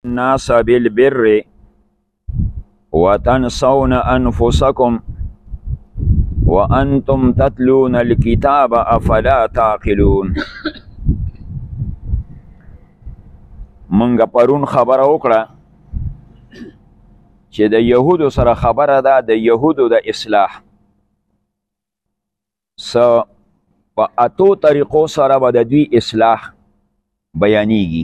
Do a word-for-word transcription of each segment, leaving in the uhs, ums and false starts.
الناس بالبر وتنسون أنفسكم وأنتم تتلون الكتاب أفلا تعقلون. منګه پرون خبره وکړه چې د یهودو سره خبره ده د یهودو د اصلاح س په اتو طریقو سره به د دوی اصلاح بیانیږي.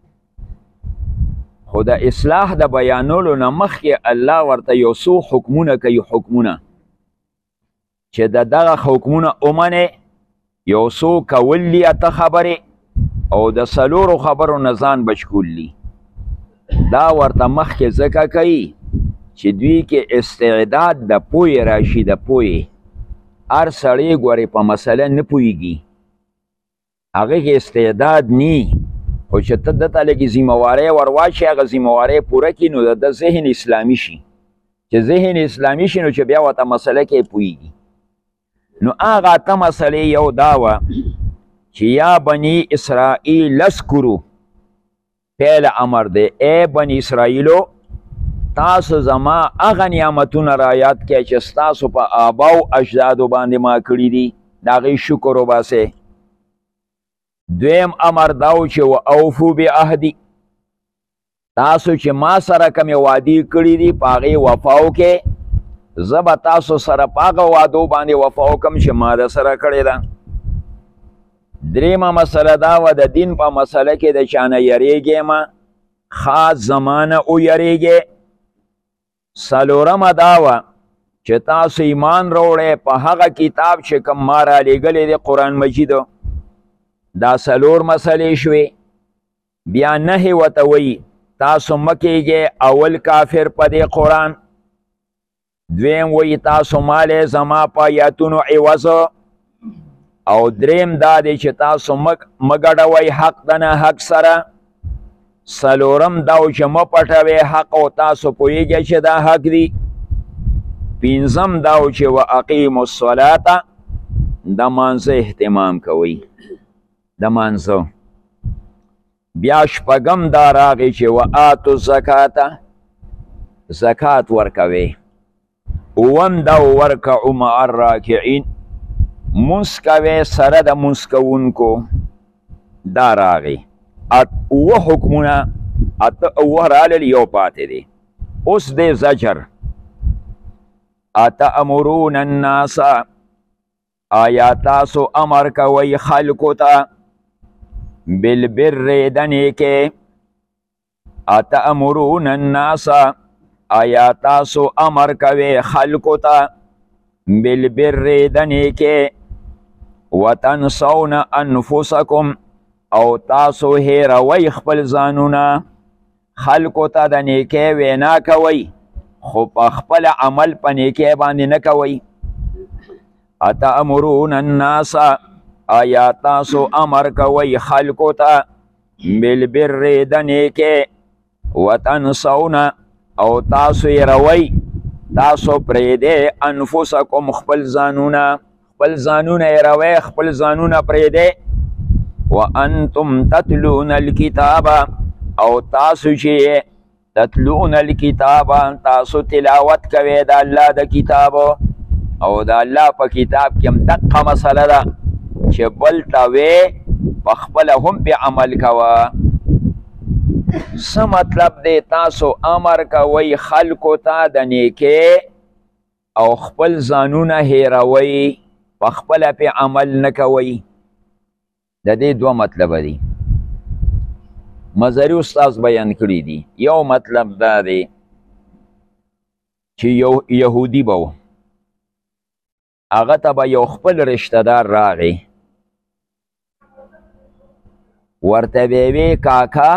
خو د اصلاح د بیانولو نه مخکې الله ورته یو څو حکمونه کوي، حکمونه چې د دغه حکمونه ومنې، یو څو کولی اته خبرې او د څلورو خبرو نه ځان بچ کولی. دا ورته مخکې ځکه کوي چې دوی کې استعداد د پوهې راشي. د پوهې هر سړی ګورې په مسله نه پوهېږي، هغه کې استعداد نی، خو چې ته دته لږې ذمهوارۍ ور واچې هغه ذمهوارۍ پوره کړي نو د ده ذهن اسلامي شي. چې ذهن اسلامي شي نو چې بیا ورته مسله کې پوهېږي. نو هغه اته مسلې یو دا وه چې یا بني اسرائیل اذکرو، پیل امر دی، ای بني اسرائیلو تاسو زما هغه نعمتونه را یاد کړئ چې ستاسو په آباو اجدادو باندې ما کړي دي، د هغې شکر وباسئ. دویم امر دا و چې و اوفو بعهدي، تاسو چې ما سره کومې وعدې کړي دي په هغې وفا وکړئ. زه به تاسو سره په هغه وعدو باندې وفا وکړم چې ما د سره کړې ده. دریمه مسله دا وه د دین په مسله کې د چا نه یریږې مه، خاص زما نه ویریږې. څلورمه دا وه چې تاسو ایمان راوړئ په هغه کتاب چې کوم ما رالیږلی دی، قرآن مجید. دا څلور مسلې شوې. بیا نهې ورته وایي تاسو مه کیږئ اول کافر په دې قرآن. دویم وایي تاسو مالی زما په آیاتونو عوض. او دریم دا دی چې تاسو مه ګډوئ حق د نه حق سره. څلورم دا و چې مه پټوئ حق او تاسو پوهیږئ چې دا حق دی. پنځم دا و چې و اقیموا الصلاة، د مانځه اهتمام کوئ، د مانځه. بیا شپږم دا راغی چې و آتو الزکات، زکات ورکوئ. اووم دا ورکعوا مع الراکعین، مونځ کوئ سره د مونځ کوونکو. دا راغی. اوه حکمونه، اته اوه رالل، یو پاتې دی. اوس دی زجر. اتأمرون الناس، آیا تاسو امر کوئ خلکو ته بالبر د نیکۍ. اتأمرون الناس، آیا تاسو امر کوئ خلکو ته بالبر د نیکۍ. وتنسون انفسکم، او تاسو هیروئ خپل ځانونه. خلکو ته د نیکۍ وینا کوئ خو په خپل عمل په نیکۍ باندې نه کوئ. اتأمرون الناس، آیا تاسو امر کوئ خلکو ته بالبر د نیکۍ. وتنسون، او تاسو هیروئ، تاسو پرېږدئ انفسکم خپل ځانونه، خپل ځانونه هیروئ، خپل ځانونه پرېږدئ. وانتم تتلون الکتاب، او تاسو چې تتلون الکتاب، تاسو تلاوت کوئ د الله د کتاب. او د الله په کتاب کې هم دقه مسله ده چې بل ته وې پخپله هم پې عمل کوه. څه مطلب دی؟ تاسو امر کوئ خلکو ته د نیکۍ او خپل ځانونه هیروئ، پخپله پې عمل نه کوئ. د دې دوه مطلبه دي. مظهري استاذ بیان کړي دي. یو مطلب دا دی چې یو یهودي به و، هغه ته به یو خپل رشته دار راغی، ورته به یې وی کاکا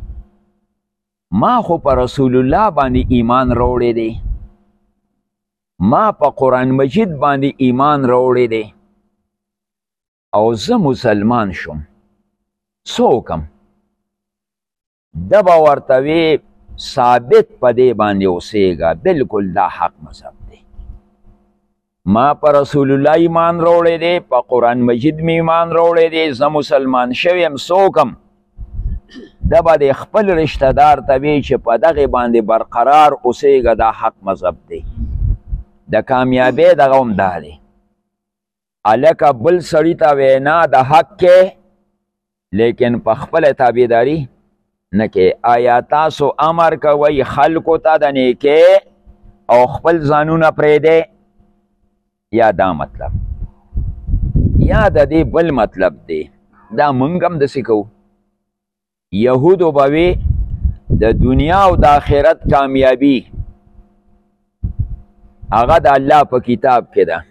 ما خو په رسول الله باندې ایمان راوړی دی، ما په قرآن مجید باندې ایمان راوړی دی، او زه مسلمان شم، څه وکم؟ ده به ورته وی ثابت په دې باندې اوسېږه، بلکل دا حق مذهب دی. ما په رسول الله ایمان راوړی دی، په قرآن مجید مې ایمان راوړی دی، زه مسلمان شوی یم، څه وکم؟ ده به د خپل رشته دار ته وی چې په دغې باندې برقرار اوسېږه دا حق مذهب دی. د کامیابۍ دغه هم دا دی هلکه بل سړي ته وینا د حق کې لیکن په خپله تابعداري نه کې. آیا تاسو امر کوئ خلکو ته د نیکۍ او خپل ځانونه پرېږدئ؟ یا دا مطلب یا د دې بل مطلب دی دا موږ هم داسې کوو. یهودو به وی د دنیا او د آخرت کامیابي هغه د الله په کتاب کې ده.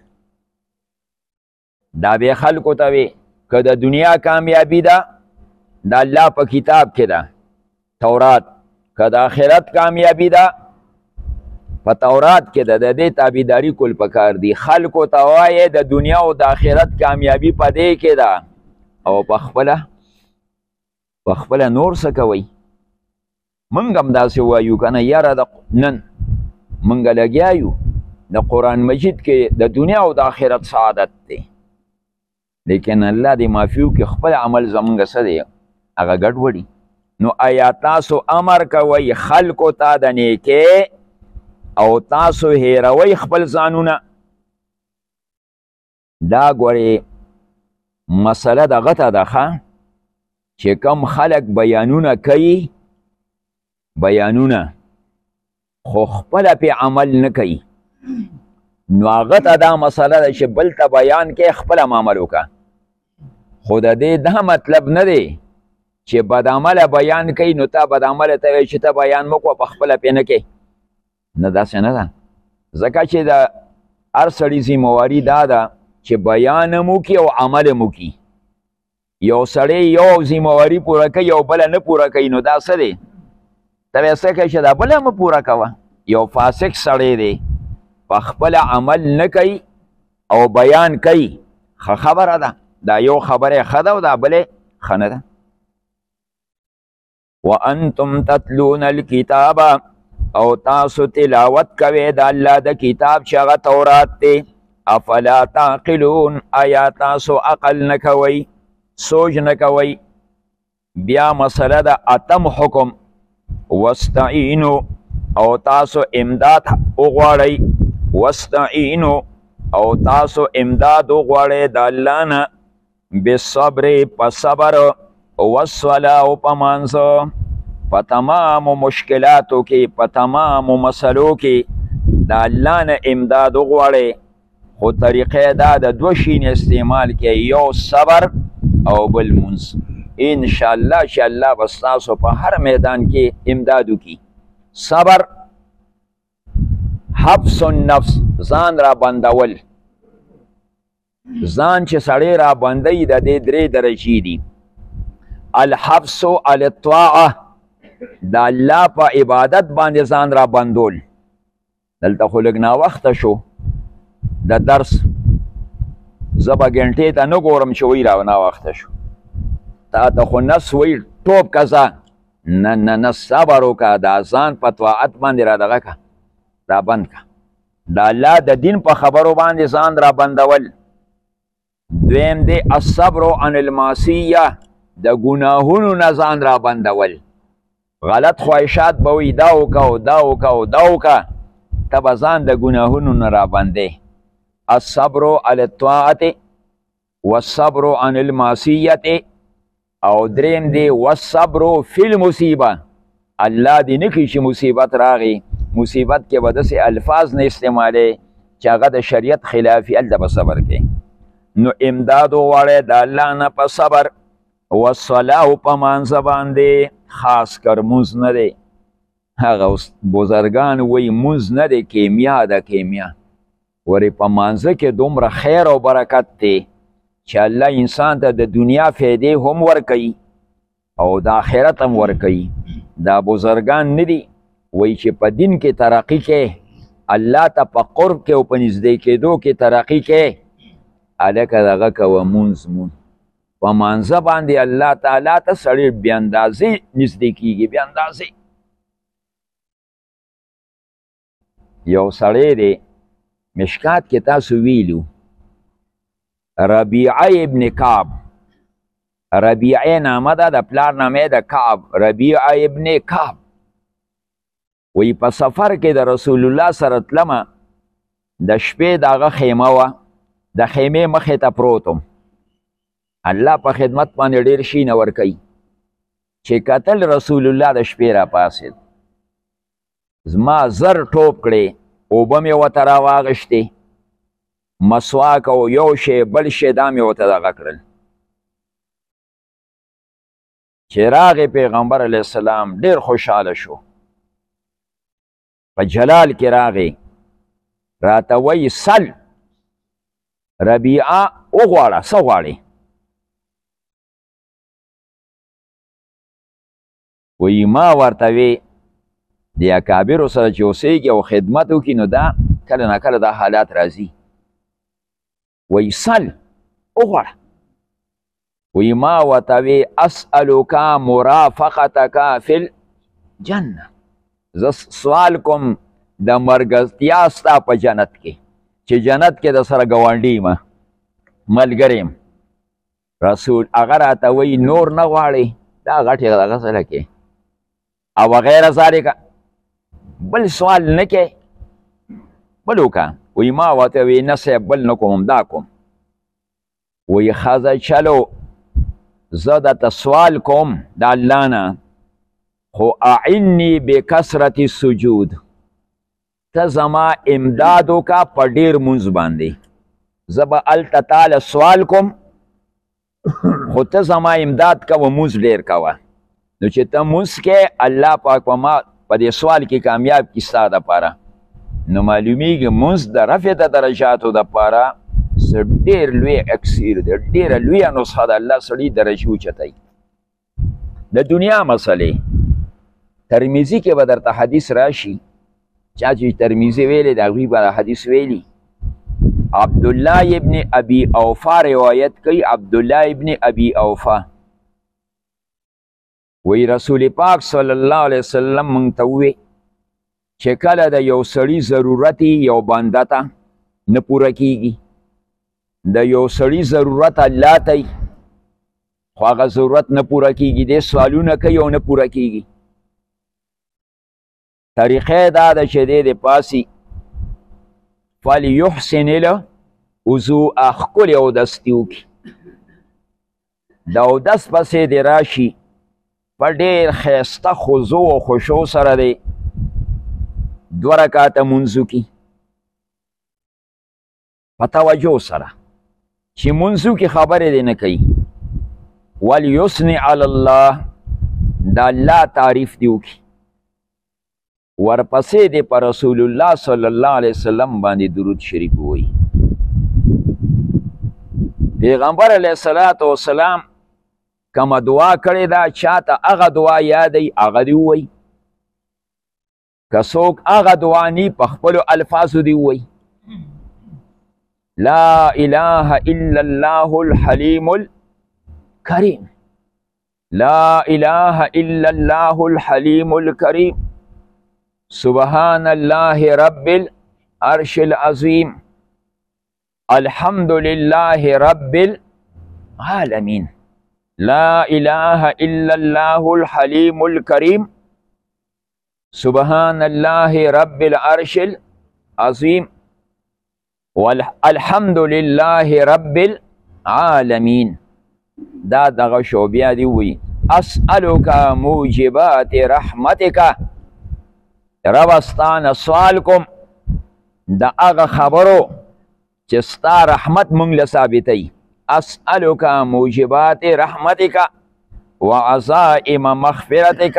دا به خلکو ته وی که د دنیا کامیابي ده د الله په کتاب کې ده تورات، که د آخرت کامیابي ده په تورات کې ده. د دې تابعداري کول پکار دي. خلکو ته وایې د دنیا او د آخرت کامیابي په دې کې ده او په خپله په خپله نور څه کوئ. موږ هم داسې وایو که نه یاره د نن موږ لګیا یو د قرآن مجید کې د دنیا او د آخرت سعادت دی لیکن الله دې معافي وکړي خپل عمل زمونږ څه دی هغه ګډوډي. نو آیا تاسو امر کوئ خلکو ته د نیکۍ او تاسو هیروئ خپل ځانونه؟ دا ګورې مسله دغه ته ده ښه چې کم خلک بیانونه کوي بیانونه خو خپله پې عمل نه کوي نو هغه ته دا مسله ده چې بل ته بیان کې خپله هم عمل وکړه. خو د دې دا مطلب نه دی چې بدعمله بیان کوي نو تا بدعمله ته وایي چې ته بیان مه کوه په خپله پې نه کوې. نه داسې نه ده ځکه چې د هر سړي ذمواري دا ده چې بیان هم وکړي او عمل هم وکړي. یو سړی یو ذمواري پوره کوي او بله نه پوره کوي نو دا څه دی؟ ته بیا څه کوي چې دا بله مه پوره کوه. یو فاسق سړی دی په خپل عمل نه کوي او بیان کوي ښه خبره ده. دا یو خبره ښه ده او دا بلې ښه نه ده. وانتم تتلون الکتاب او تاسو تلاوت کوئ د الله د کتاب چې هغه تورات دی. افلا تعقلون آیا تاسو عقل نه کوئ سوچ نه کوئ؟ بیا مسله د اتم حکم واستعینو او تاسو امداد وغواړئ واستعینو او تاسو امداد وغواړئ د الله نه بالصبر په صبر والصلاة او په مانځه په تمامو مشکلاتو کې په تمامو مسلو کې د الله نه امداد وغواړئ. خو طریقې دا د دوه شین استعمال کې یو صبر او بل مونځ. انشاءالله چې الله به ستاسو په هر میدان کې امداد وکړي. صبر حبس النفس ځان را بندول. ځان چې سړی را بندوي د دې درې درجې دي. الحبس علی الطاعه د الله په عبادت باندې ځان را بندول. دلته خو لږ ناوخته شو د درس زه به ګنټې ته نه ګورم چې وایي را ناوخته شو. تا ته خو نس وایي ټوپ که ځه نه نه نه صبر وکړه دا ځان په طاعت باندې را دغه که را بند که. د الله د دین په خبرو باندې ځان را بندول. دویم دی الصبر عن المعصیه د ګناهونو نه ځان را بندول. غلط خواهشات به وي دا وکړه دا وکړه دا وکړه ته به ځان د ګناهونو نه را بندې. الصبر علی الطاعة والصبر عن المعصیة او دریم دی والصبر فی المصیبه. الله دې نه کړي چې مصیبت راغی مصیبت کې به داسې الفاظ نه استعمالوي چې هغه د شریعت خلافي هلته به صبر کوي. نو امداد وغواړئ د الله نه په صبر والصلاة په مانځه باندې خاص کر مونځ نه دی. هغه بزرګان وایي مونځ نه دی کیمیا ده کیمیا. ورې په مانځه کې دومره خیر او برکت دی چې الله انسان ته د دنیا فایدې هم ورکوي او د آخرت هم ورکوي. دا بزرګان نه دي وایي چې په دین کې ترقي کې الله ته په قرب کې او په نږدې کېدو کې ترقي کې هلکه دغه کوه مونځ مونځ په مانځه باندې الله تعالی ته سړی بې اندازې نږدې کېږي بې اندازې. یو سړی دی مشکات کې تاسو ویلو ربیعه ابن کعب ربیعه نامه ده د پلار نامه د کعب ربیعه ابن کعب وی په سفر کې د رسول الله سره تلمه د شپې د هغه خیمه وه د خیمې مخې ته پروتم الله په خدمت باندې ډېر شینه ورکوي چې کتل رسول الله د شپې را پاسېد زما زر ټوپ کړې اوبه مې ورته راواغېښتې مسواک او یو شی بل شی دا مې ورته دغه کړل چې راغې پیغمبر علیه السلام ډېر خوشحاله شو په جلال کې راغې راته وایي سل ربیعه وغواړه څه غواړې وایي ما ورته وی د اکابرو سره چې اوسېږي او خدمت وکړي نو دا کله نه کله دا حالات راځي وایي سل وغواړه وایي ما ورته وی اسألک مرافقتک فی الجنه زه سوال کوم د مرګرتیا ستا په جنت کې چې جنت کې د سره ګاونډي یم ملګری یم رسول هغه راته وایي نور نه غواړې دا غټې دغه سره کې او غیر ذالک بل سوال نه کې بل وکړه وایي ما ورته وی نه صاحب بل نه کوم دا کوم وایي ښځه چلو زه درته سوال کوم د الله نه خو اعنی بکثرت السجود ته زما امداد وکړه په ډېر مونځ باندې زه به هلته تاله سوال کوم خو ته زما امداد کوه مونځ ډېر کوه نو چې ته مونځ کې الله پاک په ما په دې سوال کې کامیاب کړي ستا دپاره نو معلومیږي مونځ د رفع د درجاتو دپاره څه ډېر لوی اکسیر دی ډېره لویه نسخه ده الله سړي درجې اوچتوي د دنیا مسلې ترمیزي کې به درته حدیث راشي چا چې ترمیزي ویلی د هغوی به حدیث ویلي عبدالله ابن ابي اوفا روایت کوي عبدالله ابن ابي اوفا وی رسول پاک صلی الله علیه وسلم مونږ ته ووی چې کله د یو سړي ضرورت یو بنده ته نه پوره کیږي د یو سړي ضرورت الله ته خو هغه ضرورت نه پوره کیږي دی سوالونه کوي او نه پوره کیږي طریقې دا ده چې دی د پاسي فلیحسن الوضوء ښکلې اودستی وکړي د اودس پسې د راشي په ډېر ښایسته خضوع او خشوع سره دی دوه رکاته مونځ وکړي په توجه سره چې مونځ وکړي خبرې دی نه کوي ولیثني علی الله د الله تعریف دی وکړي ورپسې دی په رسول الله صلی الله علیه وسلم باندې درود شریف ووایي پیغمبر علیه الصلاة والسلام کومه دعا کړې ده چاته هغه دعا یادوي هغه دې ووایي که څوک هغه دعا نی په خپلو الفاظو دې ووایي لا اله الا الله الحلیم الکریم لا اله الا الله الحلیم الکریم سبحان الله رب العرش العظیم الحمد لله رب العالمین لا اله الا الله الحلیم الکریم سبحان الله رب العرش العظیم والحمد لله رب العالمین دا دغه شو بیا دی وی اسألک موجبات رحمتک رب ستانه سوال کوم د هغه خبرو چې ستا رحمت مونږ له ثابتوي اسألک موجبات رحمتک وعزائم مغفرتک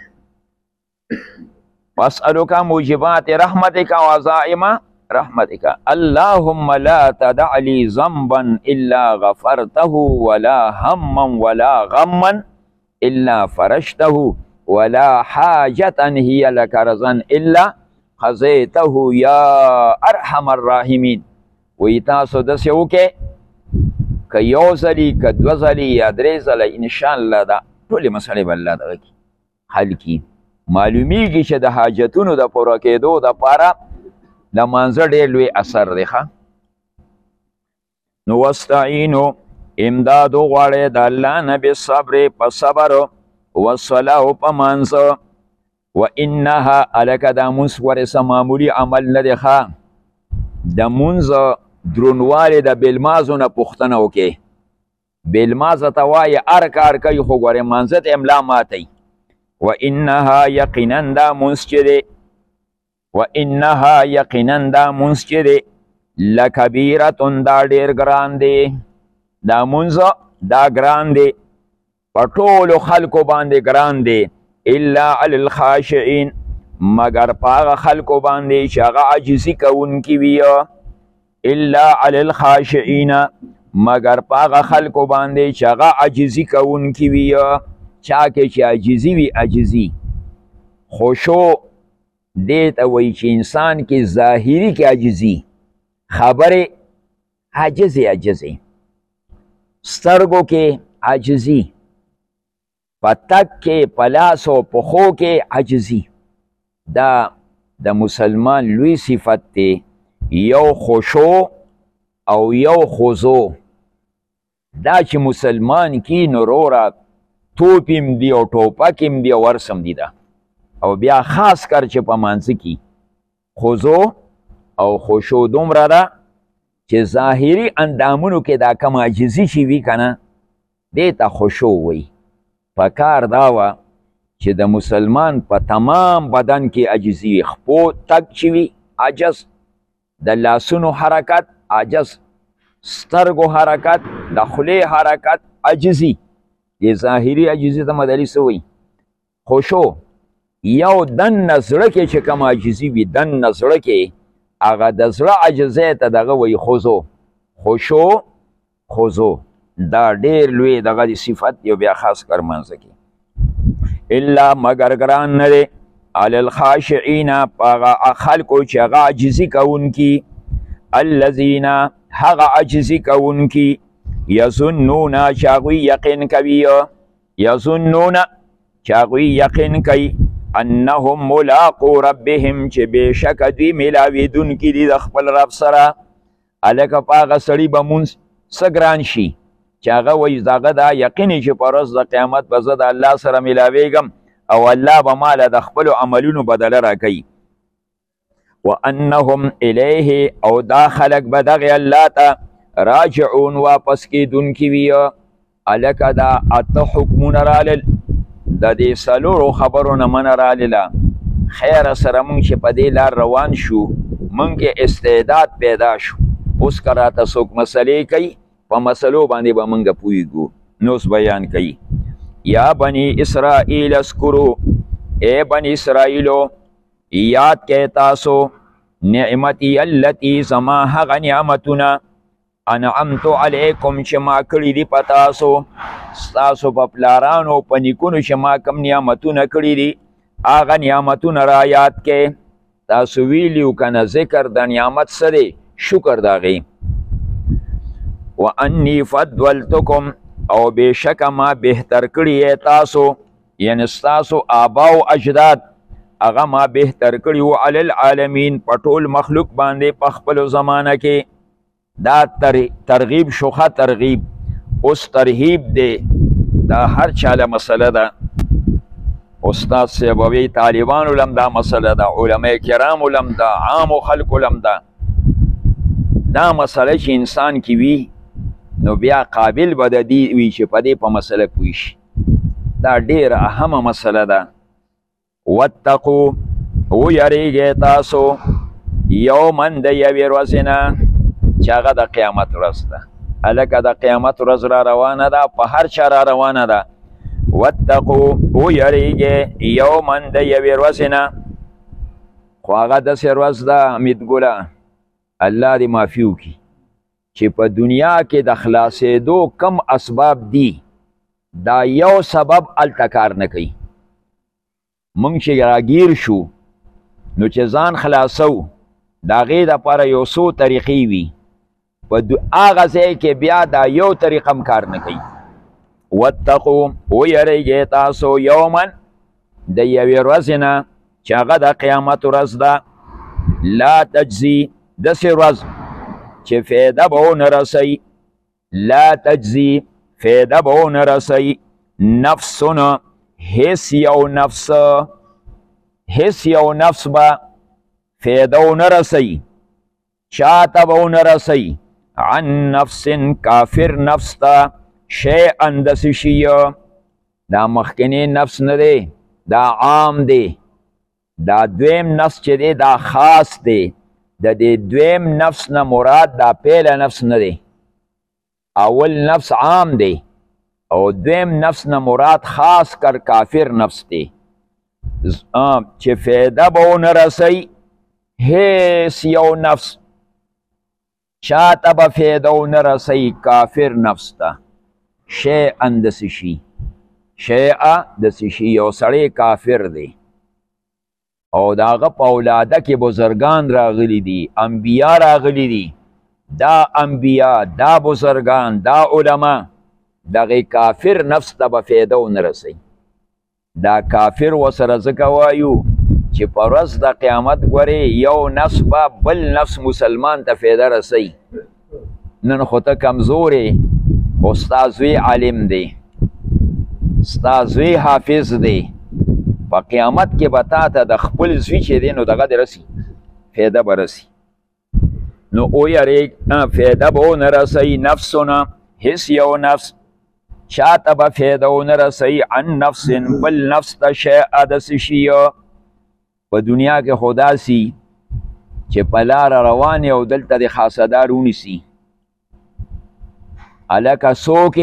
واسألک موجبات رحمتک وعزائم رحمتک اللهم لا تدع لي ذنبا الا غفرته ولا هما ولا غما الا فرجته ولا حاجة هي لك رضا الا قضيته يا ارحم الراحمين وی تاسو داسې وکړئ که یو ځلي که دوه ځلي یا درې ځله انشاءالله دا ټولې مسلې به الله دغه کړي حل کړي معلومیږي چې د حاجتونو د پوره کېدو دپاره لمانځه ډېر لوی اثر دی ښه نو واستعینو امداد وغواړئ د الله نه بالصبر په صبر والصلاة او په مانځه و انها الکه دا مونځ ورسه معمولي عمل نه دی ښه د مونځ درونوالی د بلمازو نه پوښتنه وکړئ بلمازه ته وایي هر کار کوي خو ګورې مانځه ته املا ماتی و انها یقینا دا مونځ چې دی و انها یقینا دا مونځ چې دی لکبیرتون دا ډېر ګران دی دا مونځ دا ګران دی په ټولو خلکو باندې ګران دی الا علی الخاشعین مگر په هغه خلکو باندې چې هغه عاجزي کوونکي وي الا علی الخاشعین مگر په هغه خلکو باندې چې هغه عاجزي کوونکي وي چا کې چې عاجزي وي عاجزي خشوع دې ته وایي چې انسان کې ظاهري کې عاجزي خبرې عاجزې عاجزې سترګو کې عاجزي په تک کې په لاسو پښو کې عاجزي دا د مسلمان لوی صفت دی یو خشوع او یو خضوع دا چې مسلمان کی نو روره توپیم دی او ټوپکیم دی او ورسم دی ده او بیا خاص کر چې په مانځه کې خضوع او خشوع دومره ده چې ظاهري اندامونو کې دا کم عاجزي چې وي که نه دې ته خشوع وایي پکار دا وه چې د مسلمان په تمام بدن کې عاجزي وي خپو تک چې وي عجز د لاسونو حرکت عجز سترګو حرکت د خولې حرکت عجزي دې ظاهري عجزي ته مدلي څه وایي خشوع یو دننه زړه کې چې کوم عاجزي وي دننه زړه کې هغه د زړه عجزۍ ته دغه وایي خضوع خشوع خضوع دا ډېر لوی دغه د صفت یو بیا خاص کر منځه کې الا مگر ګران نه دی علی الخاشعین په هغه خلکو چې هغه عاجزي کوونکي الذین هغه عاجزي کوونکي یظنون چې هغوی یقین کوي یظنون چې هغوی یقین کوي انهم ملاقو ربهم چې بېشکه دوی میلاویدونکي دي د خپل رب سره هلکه په هغه سړي به مونځ څه ګران شي چې هغه وایي دغه دا یقیني چې په ورځ د قیامت به زه د الله سره میلاویږم او الله به ماله د خپلو عملونو بدله راکوي وانهم الیه او دا خلک به دغې الله ته راجعون واپس کیدونکي وي هلکه دا اته حکمونه رالل د دې څلورو خبرو نه منه رالله خیره سره مونږ چې په دې لار روان شو مونږ کې استعداد پیدا شو اوس که راته څوک مسلې کوي په مسلو باندې به مونږ پوهېږو نو اوس بیان کوي یا بني اسرائیل اسکرو ای بني اسرائیلو یاد کې تاسو نعمتي التي زما هغه نعمتونه انعمت علیکم چې ما کړي دي په تاسو ستاسو په پلارانو په نیکونو چې ما کم نعمتونه کړي دي هغه نعمتونه را یاد کې تاسو ویلي و که نه ذکر د نعمت څه دی شکر د هغې وانی فضلتکم او بېشکه ما بهتر کړي یې تاسو یعنې ستاسو آبا و اجداد هغه ما بهتر کړي و علی العالمین په ټول مخلوق باندې په خپلو زمانه کې دا ترغیب شوخه ترغیب اوس ترهیب دی دا هر چاله مسله ده استاد صاحب وی طالبانو لم دا مسله ده علماء کرامو لم ده عامو خلکو لم ده دا مسله چې انسان کې وي نو بیا قابل به د دې وي چې په دې په مسله پوه شي دا ډېره اهمه مسله ده واتقو ویریږئ تاسو یوما د یوې ورځې نه چې هغه د قیامت ورځ ده هلکه د قیامت ورځ را روانه ده په هر چا را روانه ده واتقو ویریږئ یوما د یوې ورځې نه خو هغه داسې ورځ ده امیدګله الله دې معافي وکړي چې په دنیا کې د خلاصېدو کم اسباب دي دا یو سبب هلته کار نه کوي موږ چې راګیر شو نو چې ځان خلاصو د هغې دپاره یو څو طریقې وي په هغه ځای کې بیا دا یو طریقه هم کار نه کوي واتقو ویریږئ تاسو یوما د یوې ورځې نه چې هغه د قیامت ورځ ده لا تجزي داسې ورځ چې فایده به ونه رسوي لا تجزي فیده به ونه رسی نفسونه هیڅ یو نفس هیڅ یو نفس به فیده ونه رسی چاته به ونه رسی عن نفس کافر نفس ته شیئا داسې شي دا مخکنی نفس نه دی دا عام دی دا دویم نفس چې دی دا خاص دی د دې دویم نفس نه مراد دا پیله نفس نه دی اول نفس عام دی او دویم نفس نه مراد خاص کر کافر نفس دی چې فیده به ونه رسی هیڅ یو نفس چاته به فیده ونه رسی کافر نفس ته شیئا داسې شي شیئا داسې شي یو سړی کافر دی او د هغه په اولاده کې بزرگان راغلي دي انبیا راغلي دي دا انبیا دا بزرگان دا علما دغه کافر نفس ته به فیده ونه رسی دا کافر ورسره ځکه وایو چې په ورځ د قیامت ګورې یو نفس به بل نفس مسلمان ته فیده رسی نن خو ته کمزورې خو ستا زوی عالم دی ستا زوی حافظ دی په قیامت کې به تا ته د خپل زوی چې دی نو دغه دې رسی فیده به رسی نو ویریږ فیده به ونه رسی نفسونه هیڅ یو نفس چاته به فیده ونه رسی عن نفس بل نفس ته شیئا داسې شي په دنیا کې خو داسې چې په لاره روان او دلته د خاصدار ونیسي هلکه څوک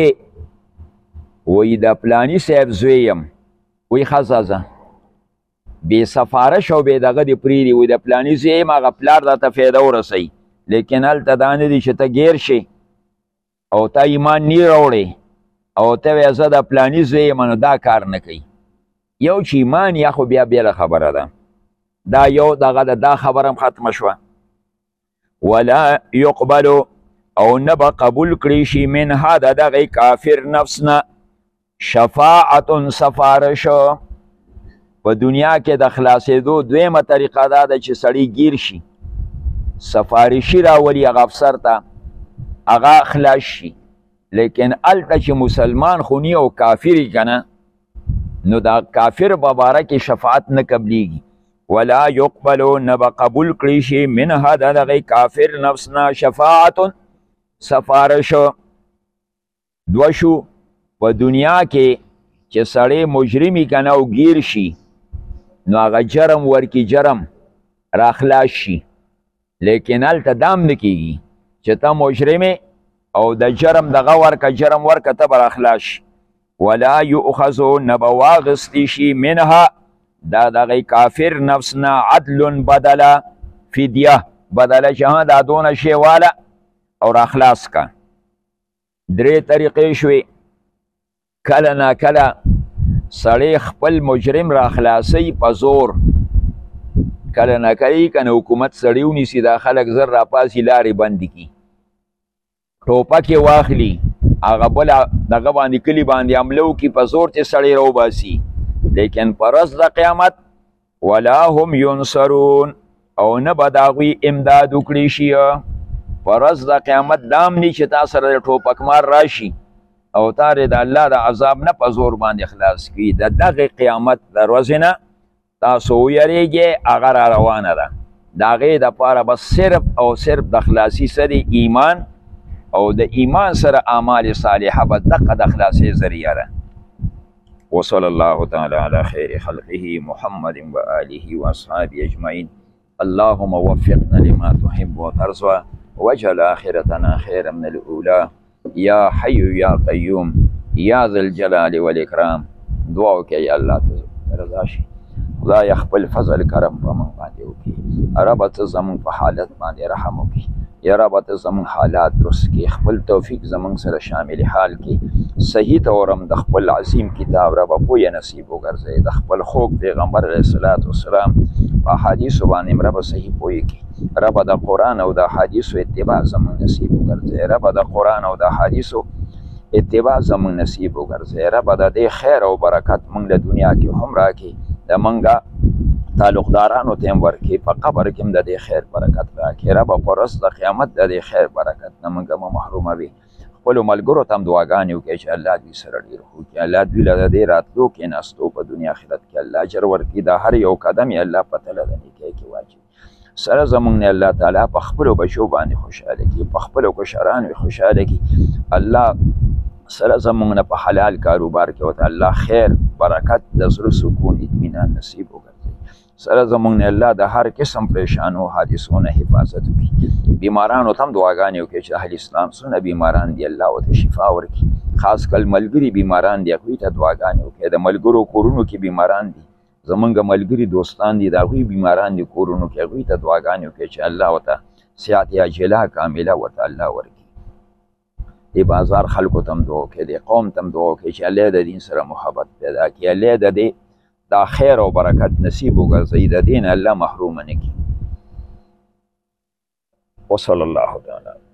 وی د پلانی صاحب زوی یم وی ښځه ځه بې سفارش او بې دغه دې پرېږدي وی د پلاني زوی یم هغه پلار راته فایده ورسوي لیکن هلته دا نه دي چې ته ګیر شي او تا ایمان نی راوړې او ته وایې زه د پلاني زوی یم نو دا کار نه کوي یو چې ایمان یا خو بیا بېله خبره ده دا یو دغه ده دا خبره هم ختمه شوه ولا یقبلو او نه به قبول کړی شي منها د دغې کافر نفس نه شفاعت سفارش په دنیا کې د خلاصېدو دویمه طریقه دا ده چې سړی گیر شي سفارشي راولي هغه افسر ته هغه خلاص شي لیکن هلته چې مسلمان خو نی او کافر یې که نه نو دا کافر په باره کې شفاعت نه قبلیږي ولا یقبلو نه به قبول کړی شي منها د دغې کافر نفس نه شفاعت سفارش دوه شو په دنیا کې چې سړی مجرمي که نه او گیر شي نو هغه جرم ورکي جرم راخلاص شي لیکن هلته دام نه کېږي چې ته مجرمې او د جرم دغه ورکه جرم ورکه ته به راخلاص شي ولا یؤخذو نه به واغستی شي منها دا دغې کافر نفس نه عدل بدله فدیه بدله چې ها دا دونه شی واله او راخلاص کا درې طریقې شوې کله نا کله سړی خپل مجرم راخلاصوي په زور کله نا کله که نه حکومت سړی ونیسي دا خلک زر راپاسي لارې بندې کړي ټوپک یې واخلي هغه بل دغه باندې کلي باندې حمله وکړي په زور چې سړی راوباسي لیکن په ورځ د قیامت ولا هم ینصرون او نه به د هغوی امداد وکړي شي په ورځ د قیامت دام نی چې تا سره د ټوپک مار راشي او تا د الله د عذاب نه په زور باندې خلاص کړي د دغې قیامت د ورځې نه تاسو ویریږئ هغه را روانه ده د هغې دپاره بس صرف او صرف د خلاصي څه دی ایمان او د ایمان سره اعمال صالحه به دقه د خلاصې ذریعه ده وصلی الله تعالی علی خیر خلقه محمد و آله و اصحابه اجمعین اللهم وفقنا لما تحب وترضى واجعل آخرتنا خيرا من الأولى يا حي يا قيوم يا ذا الجلال والإكرام دعاك يا الله رضا شي خدای خپل فضل کرم په موږ باندې وکړي رب ته زموږ په حالت باندې رحم وکړي یا رب ته زموږ حالات درست کړي خپل توفیق زموږ سره شامل حال کړي صحیح تورم د خپل عظیم کتاب رب پوهه نصیب وګرځي د خپل خوږ پیغمبر علیه الصلاة والسلام په احادیثو باندې رب صحیح پوهه کړي رب د قرآن او د احادیثو اتباع زموږ نصیب وګرځي رب د قرآن او د احادیثو اتباع زموږ نصیب وګرځي رب د دې خیر او برکت موږ له دنیا کې هم راکړي د منګه تعلقدارانو ته هم ورکړي په قبر کې هم د دې خیر برکت راکړي رب په ورځ د قیامت د دې خیر برکت نه موږ محروموي خپلو ملګرو ته هم دعاګانې وکړئ چې الله دوی سره ډېر ښه وکړي، الله دوی له د دې راتلو کېناستو په دنیا آخرت کې الله اجر ورکړي، دا هر یو قدم یې الله په تله د نیکۍ کې واچوي. سره زمونږ نه الله تعالی په خپلو بچو باندې خوشحاله کړي، په خپلو کشرانو یې خوشحاله کړي. الله سره زمونږ نه په حلال کاروبار کې ورته الله خیر برکت د زړه سکون اطمینان نصیب وګرځوي. سره زمونږ نه الله د هر قسم پریشانو حادثو نه حفاظت وکړي. بیمارانو ته هم دعاګانې وکړي چې اهل اسلام څونه بیماران دي الله ورته شفا ورکړي. خاص کل ملګري بیماران دي هغوی ته دعاګانې وکړي. د ملګرو کورونو کې بیماران دي، زمونږ ملګري دوستان دي، د هغوی بیماران دي کورونو کې، هغوی ته دعاګانې وکړي چې الله ورته صحت عاجله کامله ورته الله ورکړي. د بازار خلکو ته هم دعا وکړي، د قوم ته هم دعا وکړي چې الله د دین سره محبت پیدا کړي، الله د دې دا خیر او برکت نصیب وګرځوي، د دین الله محروم نه کړي. وصلی الله تعالی